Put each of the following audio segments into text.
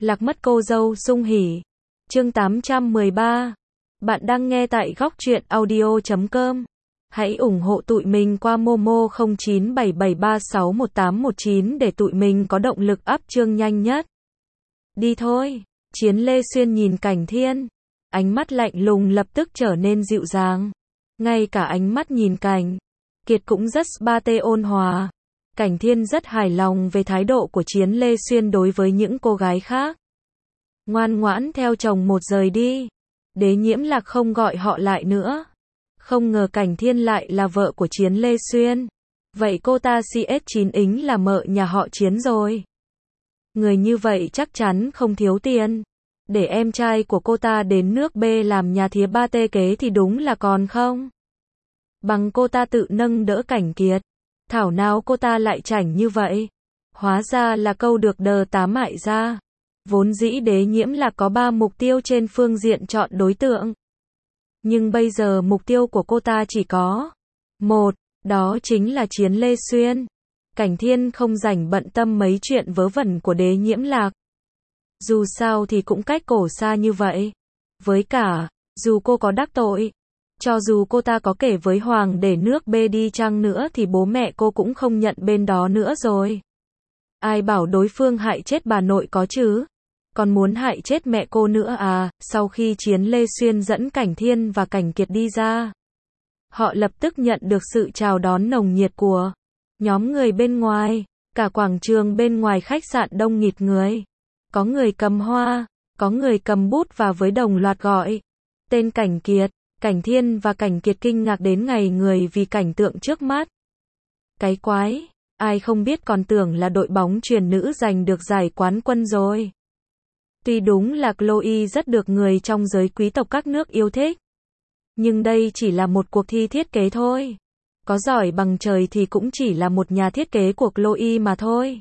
Lạc mất cô dâu sung hỉ. Chương 813. Bạn đang nghe tại góc truyện audio.com. Hãy ủng hộ tụi mình qua Momo 0977361819 để tụi mình có động lực up chương nhanh nhất. Đi thôi. Chiến Lê Xuyên nhìn Cảnh Thiên. Ánh mắt lạnh lùng lập tức trở nên dịu dàng. Ngay cả ánh mắt nhìn Cảnh Kiệt cũng rất ba-tê ôn hòa. Cảnh Thiên rất hài lòng về thái độ của Chiến Lê Xuyên đối với những cô gái khác. Ngoan ngoãn theo chồng một rời đi. Đế Nhiễm Lạc không gọi họ lại nữa. Không ngờ Cảnh Thiên lại là vợ của Chiến Lê Xuyên. Vậy cô ta CS9 ính là mợ nhà họ Chiến rồi. Người như vậy chắc chắn không thiếu tiền. Để em trai của cô ta đến nước B làm nhà thía ba tê kế thì đúng là còn không. Bằng cô ta tự nâng đỡ Cảnh Kiệt. Thảo nào cô ta lại chảnh như vậy. Hóa ra là câu được đờ tá mại ra. Vốn dĩ Đế Nhiễm Lạc có 3 mục tiêu trên phương diện chọn đối tượng. Nhưng bây giờ mục tiêu của cô ta chỉ có một, đó chính là Chiến Lê Xuyên. Cảnh Thiên không rảnh bận tâm mấy chuyện vớ vẩn của Đế Nhiễm Lạc. Dù sao thì cũng cách cổ xa như vậy. Với cả, dù cô có đắc tội, cho dù cô ta có kể với Hoàng để nước B đi chăng nữa thì bố mẹ cô cũng không nhận bên đó nữa rồi. Ai bảo đối phương hại chết bà nội có chứ? Còn muốn hại chết mẹ cô nữa à? Sau khi Chiến Lê Xuyên dẫn Cảnh Thiên và Cảnh Kiệt đi ra, họ lập tức nhận được sự chào đón nồng nhiệt của nhóm người bên ngoài. Cả quảng trường bên ngoài khách sạn đông nghịt người. Có người cầm hoa, có người cầm bút và với đồng loạt gọi tên Cảnh Kiệt. Cảnh Thiên và Cảnh Kiệt kinh ngạc đến ngây người vì cảnh tượng trước mắt. Cái quái, ai không biết còn tưởng là đội bóng chuyền nữ giành được giải quán quân rồi. Tuy đúng là Chloe rất được người trong giới quý tộc các nước yêu thích, nhưng đây chỉ là một cuộc thi thiết kế thôi. Có giỏi bằng trời thì cũng chỉ là một nhà thiết kế của Chloe mà thôi.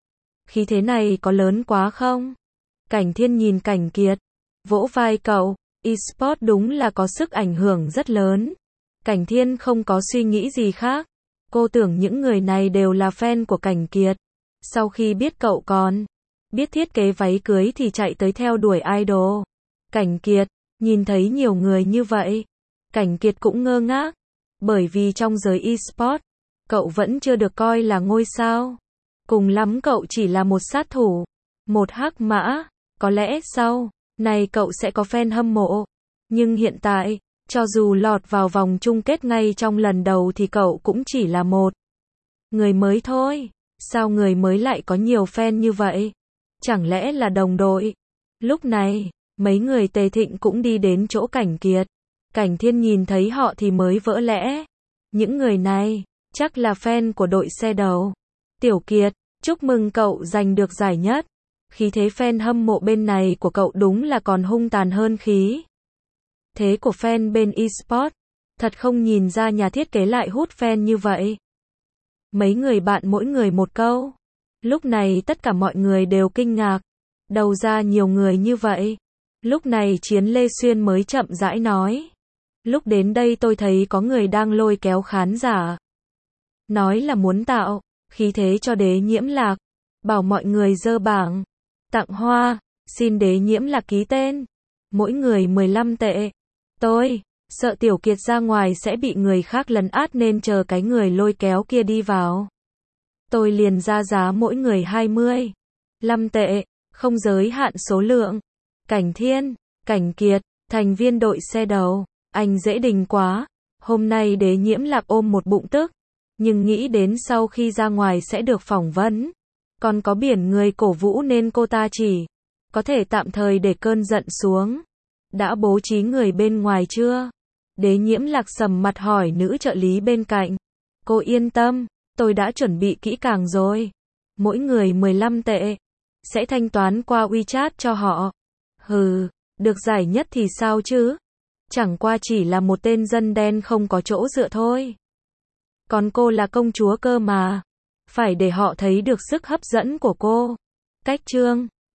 Khí thế này có lớn quá không? Cảnh Thiên nhìn Cảnh Kiệt, vỗ vai cậu. Esports đúng là có sức ảnh hưởng rất lớn. Cảnh Thiên không có suy nghĩ gì khác. Cô tưởng những người này đều là fan của Cảnh Kiệt. Sau khi biết cậu còn biết thiết kế váy cưới thì chạy tới theo đuổi idol. Cảnh Kiệt, nhìn thấy nhiều người như vậy, Cảnh Kiệt cũng ngơ ngác. Bởi vì trong giới esports, cậu vẫn chưa được coi là ngôi sao. Cùng lắm cậu chỉ là một sát thủ, một hắc mã. Có lẽ sau này cậu sẽ có fan hâm mộ. Nhưng hiện tại, cho dù lọt vào vòng chung kết ngay trong lần đầu thì cậu cũng chỉ là một người mới thôi. Sao người mới lại có nhiều fan như vậy? Chẳng lẽ là đồng đội? Lúc này, mấy người Tề Thịnh cũng đi đến chỗ Cảnh Kiệt. Cảnh Thiên nhìn thấy họ thì mới vỡ lẽ. Những người này, chắc là fan của đội xe đầu. Tiểu Kiệt, chúc mừng cậu giành được giải nhất. Khí thế fan hâm mộ bên này của cậu đúng là còn hung tàn hơn khí thế của fan bên esports. Thật không nhìn ra nhà thiết kế lại hút fan như vậy. Mấy người bạn mỗi người một câu. Lúc này tất cả mọi người đều kinh ngạc. Đầu ra nhiều người như vậy. Lúc này Chiến Lê Xuyên mới chậm rãi nói. Lúc đến đây tôi thấy có người đang lôi kéo khán giả. Nói là muốn tạo khí thế cho Đế Nhiễm Lạc. Bảo mọi người dơ bảng tặng hoa, xin Đế Nhiễm Lạc ký tên. Mỗi người 15 tệ. Tôi sợ Tiểu Kiệt ra ngoài sẽ bị người khác lấn át nên chờ cái người lôi kéo kia đi vào. Tôi liền ra giá mỗi người 25 tệ, không giới hạn số lượng. Cảnh Thiên, Cảnh Kiệt, thành viên đội xe đầu, anh dễ đình quá. Hôm nay Đế Nhiễm Lạc ôm một bụng tức, nhưng nghĩ đến sau khi ra ngoài sẽ được phỏng vấn. Còn có biển người cổ vũ nên cô ta chỉ có thể tạm thời để cơn giận xuống. Đã bố trí người bên ngoài chưa? Đế Nhiễm Lạc sầm mặt hỏi nữ trợ lý bên cạnh. Cô yên tâm, tôi đã chuẩn bị kỹ càng rồi. Mỗi người 15 tệ. Sẽ thanh toán qua WeChat cho họ. Hừ, được giải nhất thì sao chứ? Chẳng qua chỉ là một tên dân đen không có chỗ dựa thôi. Còn cô là công chúa cơ mà. Phải để họ thấy được sức hấp dẫn của cô. Cách chương